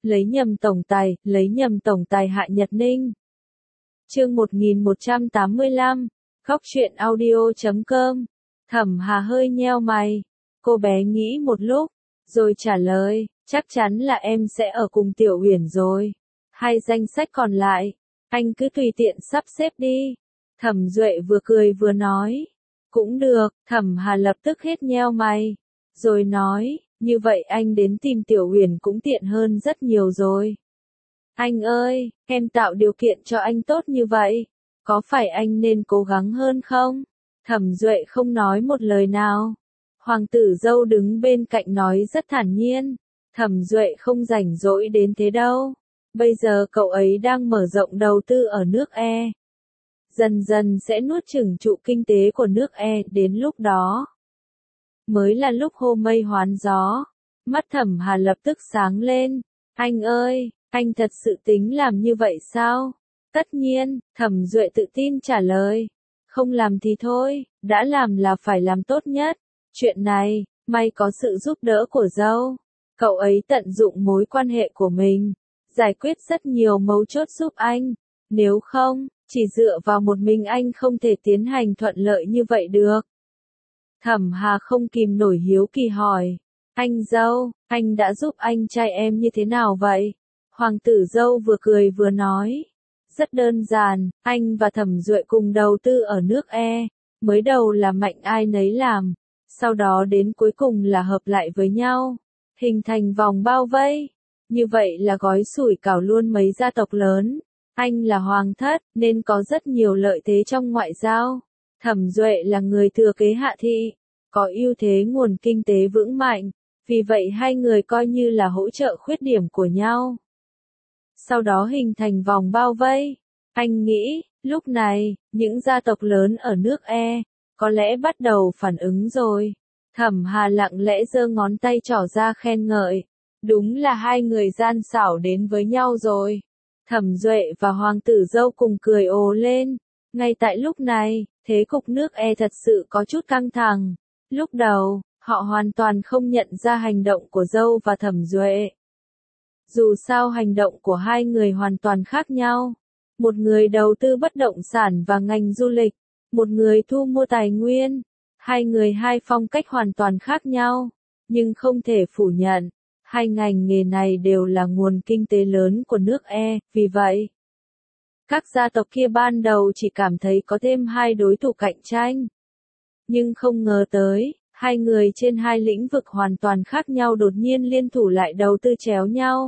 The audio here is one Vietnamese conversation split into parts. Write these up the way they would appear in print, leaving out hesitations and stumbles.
lấy nhầm tổng tài Hạ Nhật Ninh. Chương 1185, khóc chuyện audio.com. Thẩm Hà hơi nheo mày, cô bé nghĩ một lúc, rồi trả lời, chắc chắn là em sẽ ở cùng Tiểu Uyển rồi. Hai danh sách còn lại, anh cứ tùy tiện sắp xếp đi. Thẩm Duệ vừa cười vừa nói, cũng được. Thẩm Hà lập tức hết nheo mày, rồi nói, như vậy anh đến tìm Tiểu Uyển cũng tiện hơn rất nhiều rồi. Anh ơi, em tạo điều kiện cho anh tốt như vậy, có phải anh nên cố gắng hơn không? Thẩm Duệ không nói một lời nào. Hoàng tử dâu đứng bên cạnh nói rất thản nhiên, Thẩm Duệ không rảnh rỗi đến thế đâu. Bây giờ cậu ấy đang mở rộng đầu tư ở nước E. Dần dần sẽ nuốt chửng trụ kinh tế của nước E, đến lúc đó mới là lúc hô mây hoán gió. Mắt Thẩm Hà lập tức sáng lên. Anh ơi, anh thật sự tính làm như vậy sao? Tất nhiên, Thẩm Duệ tự tin trả lời. Không làm thì thôi, đã làm là phải làm tốt nhất. Chuyện này, may có sự giúp đỡ của dâu. Cậu ấy tận dụng mối quan hệ của mình, giải quyết rất nhiều mấu chốt giúp anh. Nếu không, chỉ dựa vào một mình anh không thể tiến hành thuận lợi như vậy được. Thẩm Hà không kìm nổi hiếu kỳ hỏi. Anh dâu, anh đã giúp anh trai em như thế nào vậy? Hoàng tử dâu vừa cười vừa nói. Rất đơn giản, anh và Thẩm Duệ cùng đầu tư ở nước E. Mới đầu là mạnh ai nấy làm, sau đó đến cuối cùng là hợp lại với nhau, hình thành vòng bao vây. Như vậy là gói sủi cảo luôn mấy gia tộc lớn. Anh là hoàng thất, nên có rất nhiều lợi thế trong ngoại giao. Thẩm Duệ là người thừa kế Hạ thị, có ưu thế nguồn kinh tế vững mạnh, vì vậy hai người coi như là hỗ trợ khuyết điểm của nhau. Sau đó hình thành vòng bao vây. Anh nghĩ, lúc này, những gia tộc lớn ở nước E, có lẽ bắt đầu phản ứng rồi. Thẩm Hà lặng lẽ giơ ngón tay trỏ ra khen ngợi. Đúng là hai người gian xảo đến với nhau rồi. Thẩm Duệ và hoàng tử dâu cùng cười ồ lên. Ngay tại lúc này, thế cục nước E thật sự có chút căng thẳng. Lúc đầu, họ hoàn toàn không nhận ra hành động của dâu và Thẩm Duệ. Dù sao hành động của hai người hoàn toàn khác nhau. Một người đầu tư bất động sản và ngành du lịch, một người thu mua tài nguyên. Hai người hai phong cách hoàn toàn khác nhau, nhưng không thể phủ nhận, hai ngành nghề này đều là nguồn kinh tế lớn của nước E, vì vậy, các gia tộc kia ban đầu chỉ cảm thấy có thêm hai đối thủ cạnh tranh. Nhưng không ngờ tới, hai người trên hai lĩnh vực hoàn toàn khác nhau đột nhiên liên thủ lại đầu tư chéo nhau.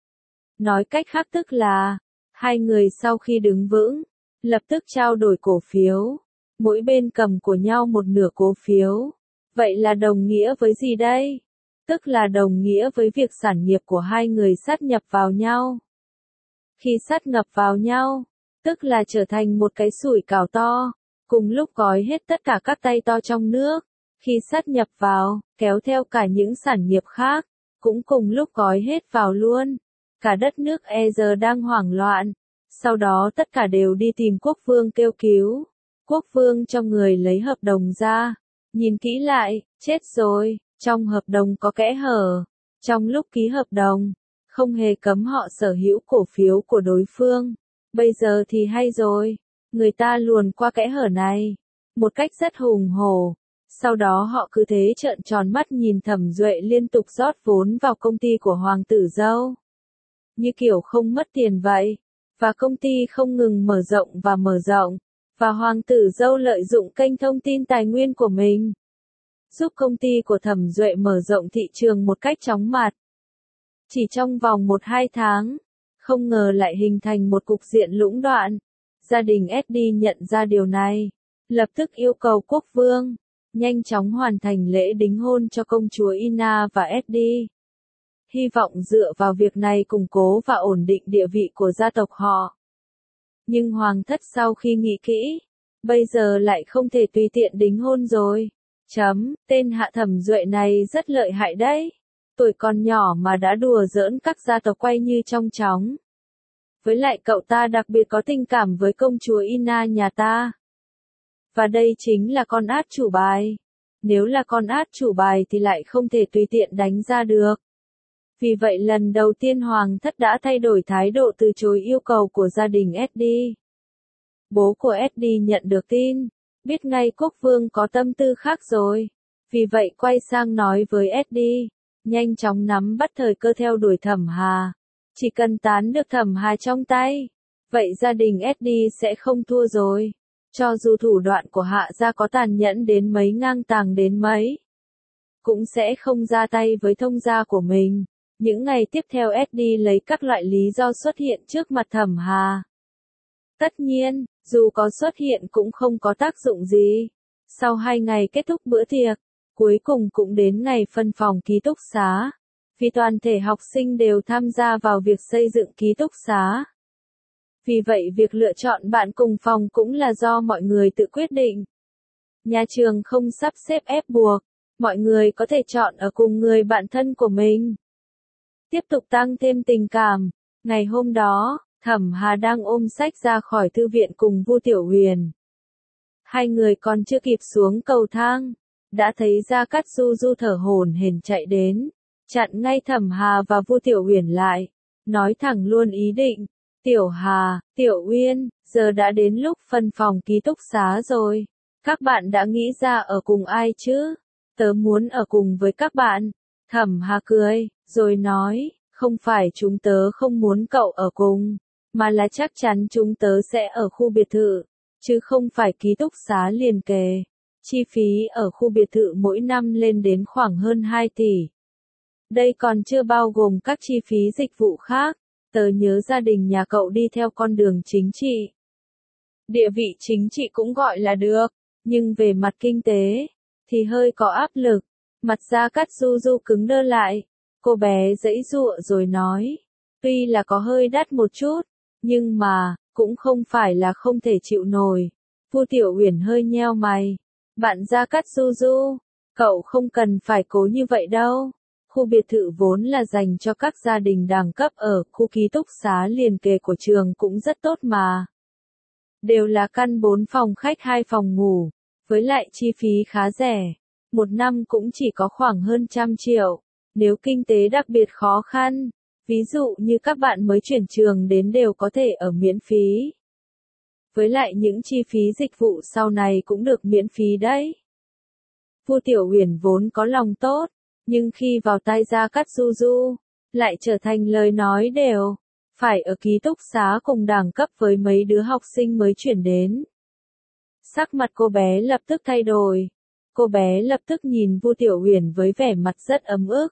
Nói cách khác tức là, hai người sau khi đứng vững, lập tức trao đổi cổ phiếu. Mỗi bên cầm của nhau một nửa cổ phiếu. Vậy là đồng nghĩa với gì đây? Tức là đồng nghĩa với việc sản nghiệp của hai người sát nhập vào nhau. Khi sát nhập vào nhau, tức là trở thành một cái sủi cảo to, cùng lúc gói hết tất cả các tay to trong nước. Khi sát nhập vào, kéo theo cả những sản nghiệp khác, cũng cùng lúc gói hết vào luôn. Cả đất nước E giờ đang hoảng loạn. Sau đó tất cả đều đi tìm quốc vương kêu cứu. Quốc vương cho người lấy hợp đồng ra, nhìn kỹ lại, chết rồi, trong hợp đồng có kẽ hở. Trong lúc ký hợp đồng, không hề cấm họ sở hữu cổ phiếu của đối phương. Bây giờ thì hay rồi, người ta luồn qua kẽ hở này, một cách rất hùng hổ. Sau đó họ cứ thế trợn tròn mắt nhìn Thẩm Duệ liên tục rót vốn vào công ty của hoàng tử dâu. Như kiểu không mất tiền vậy, và công ty không ngừng mở rộng. Và hoàng tử dâu lợi dụng kênh thông tin tài nguyên của mình, giúp công ty của Thẩm Duệ mở rộng thị trường một cách chóng mặt. Chỉ trong vòng 1-2 tháng, không ngờ lại hình thành một cục diện lũng đoạn. Gia đình SD nhận ra điều này, lập tức yêu cầu quốc vương, nhanh chóng hoàn thành lễ đính hôn cho công chúa Ina và SD. Hy vọng dựa vào việc này củng cố và ổn định địa vị của gia tộc họ. Nhưng hoàng thất sau khi nghĩ kỹ, bây giờ lại không thể tùy tiện đính hôn rồi. Tên Hạ Thẩm Duệ này rất lợi hại đấy. Tuổi còn nhỏ mà đã đùa giỡn các gia tộc quay như trong chóng. Với lại cậu ta đặc biệt có tình cảm với công chúa Ina nhà ta. Và đây chính là con át chủ bài. Nếu là con át chủ bài thì lại không thể tùy tiện đánh ra được. Vì vậy lần đầu tiên Hoàng thất đã thay đổi thái độ từ chối yêu cầu của gia đình Eddie. Bố của Eddie nhận được tin, biết ngay quốc vương có tâm tư khác rồi. Vì vậy quay sang nói với Eddie, nhanh chóng nắm bắt thời cơ theo đuổi Thẩm Hà. Chỉ cần tán được Thẩm Hà trong tay, vậy gia đình Eddie sẽ không thua rồi. Cho dù thủ đoạn của Hạ gia có tàn nhẫn đến mấy, ngang tàng đến mấy, cũng sẽ không ra tay với thông gia của mình. Những ngày tiếp theo Eddie lấy các loại lý do xuất hiện trước mặt Thẩm Hà. Tất nhiên, dù có xuất hiện cũng không có tác dụng gì. Sau 2 ngày kết thúc bữa tiệc, cuối cùng cũng đến ngày phân phòng ký túc xá. Vì toàn thể học sinh đều tham gia vào việc xây dựng ký túc xá. Vì vậy việc lựa chọn bạn cùng phòng cũng là do mọi người tự quyết định. Nhà trường không sắp xếp ép buộc, mọi người có thể chọn ở cùng người bạn thân của mình. Tiếp tục tăng thêm tình cảm, ngày hôm đó, Thẩm Hà đang ôm sách ra khỏi thư viện cùng Vu Tiểu Huyền. Hai người còn chưa kịp xuống cầu thang, đã thấy Gia Cát Du Du thở hổn hển chạy đến, chặn ngay Thẩm Hà và Vu Tiểu Huyền lại, nói thẳng luôn ý định, Tiểu Hà, Tiểu Uyên, giờ đã đến lúc phân phòng ký túc xá rồi, các bạn đã nghĩ ra ở cùng ai chứ? Tớ muốn ở cùng với các bạn. Thẩm Hà cười, rồi nói, không phải chúng tớ không muốn cậu ở cùng, mà là chắc chắn chúng tớ sẽ ở khu biệt thự, chứ không phải ký túc xá liền kề. Chi phí ở khu biệt thự mỗi năm lên đến khoảng hơn 2 tỷ. Đây còn chưa bao gồm các chi phí dịch vụ khác. Tớ nhớ gia đình nhà cậu đi theo con đường chính trị. Địa vị chính trị cũng gọi là được, nhưng về mặt kinh tế, thì hơi có áp lực. Mặt Gia Cát Du Du cứng đơ lại, cô bé giãy giụa rồi nói, tuy là có hơi đắt một chút, nhưng mà, cũng không phải là không thể chịu nổi. Vu Tiểu Uyển hơi nheo mày, bạn Gia Cát Du Du, cậu không cần phải cố như vậy đâu. Khu biệt thự vốn là dành cho các gia đình đẳng cấp, ở khu ký túc xá liền kề của trường cũng rất tốt mà. Đều là căn 4 phòng khách 2 phòng ngủ, với lại chi phí khá rẻ. Một năm cũng chỉ có khoảng hơn 100 triệu. Nếu kinh tế đặc biệt khó khăn, ví dụ như các bạn mới chuyển trường đến đều có thể ở miễn phí. Với lại những chi phí dịch vụ sau này cũng được miễn phí đấy. Vu Tiểu Uyển vốn có lòng tốt, nhưng khi vào tay Gia Cát Du Du, lại trở thành lời nói đều, phải ở ký túc xá cùng đẳng cấp với mấy đứa học sinh mới chuyển đến. Sắc mặt cô bé lập tức thay đổi, cô bé lập tức nhìn Vu Tiểu Uyển với vẻ mặt rất ấm ức.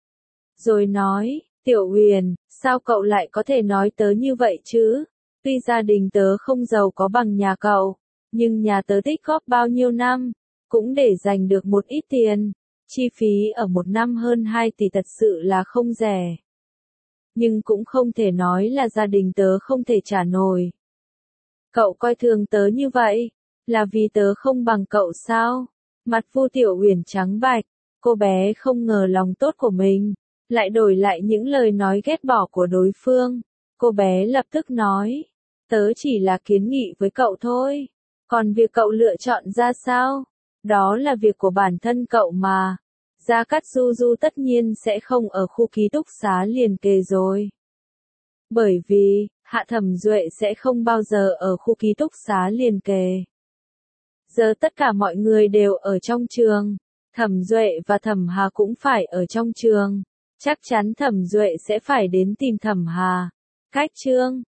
Rồi nói, Tiểu Uyển, sao cậu lại có thể nói tớ như vậy chứ? Tuy gia đình tớ không giàu có bằng nhà cậu, nhưng nhà tớ tích góp bao nhiêu năm, cũng để dành được một ít tiền. Chi phí ở một năm hơn 2 tỷ thật sự là không rẻ. Nhưng cũng không thể nói là gia đình tớ không thể trả nổi. Cậu coi thường tớ như vậy, là vì tớ không bằng cậu sao? Mặt Vu Tiểu Uyển trắng bạch, cô bé không ngờ lòng tốt của mình, lại đổi lại những lời nói ghét bỏ của đối phương. Cô bé lập tức nói, tớ chỉ là kiến nghị với cậu thôi, còn việc cậu lựa chọn ra sao? Đó là việc của bản thân cậu mà. Gia Cát Du Du tất nhiên sẽ không ở khu ký túc xá liền kề rồi. Bởi vì, Hạ Thẩm Duệ sẽ không bao giờ ở khu ký túc xá liền kề. Giờ tất cả mọi người đều ở trong trường. Thẩm Duệ và Thẩm Hà cũng phải ở trong trường. Chắc chắn Thẩm Duệ sẽ phải đến tìm Thẩm Hà. Cách chương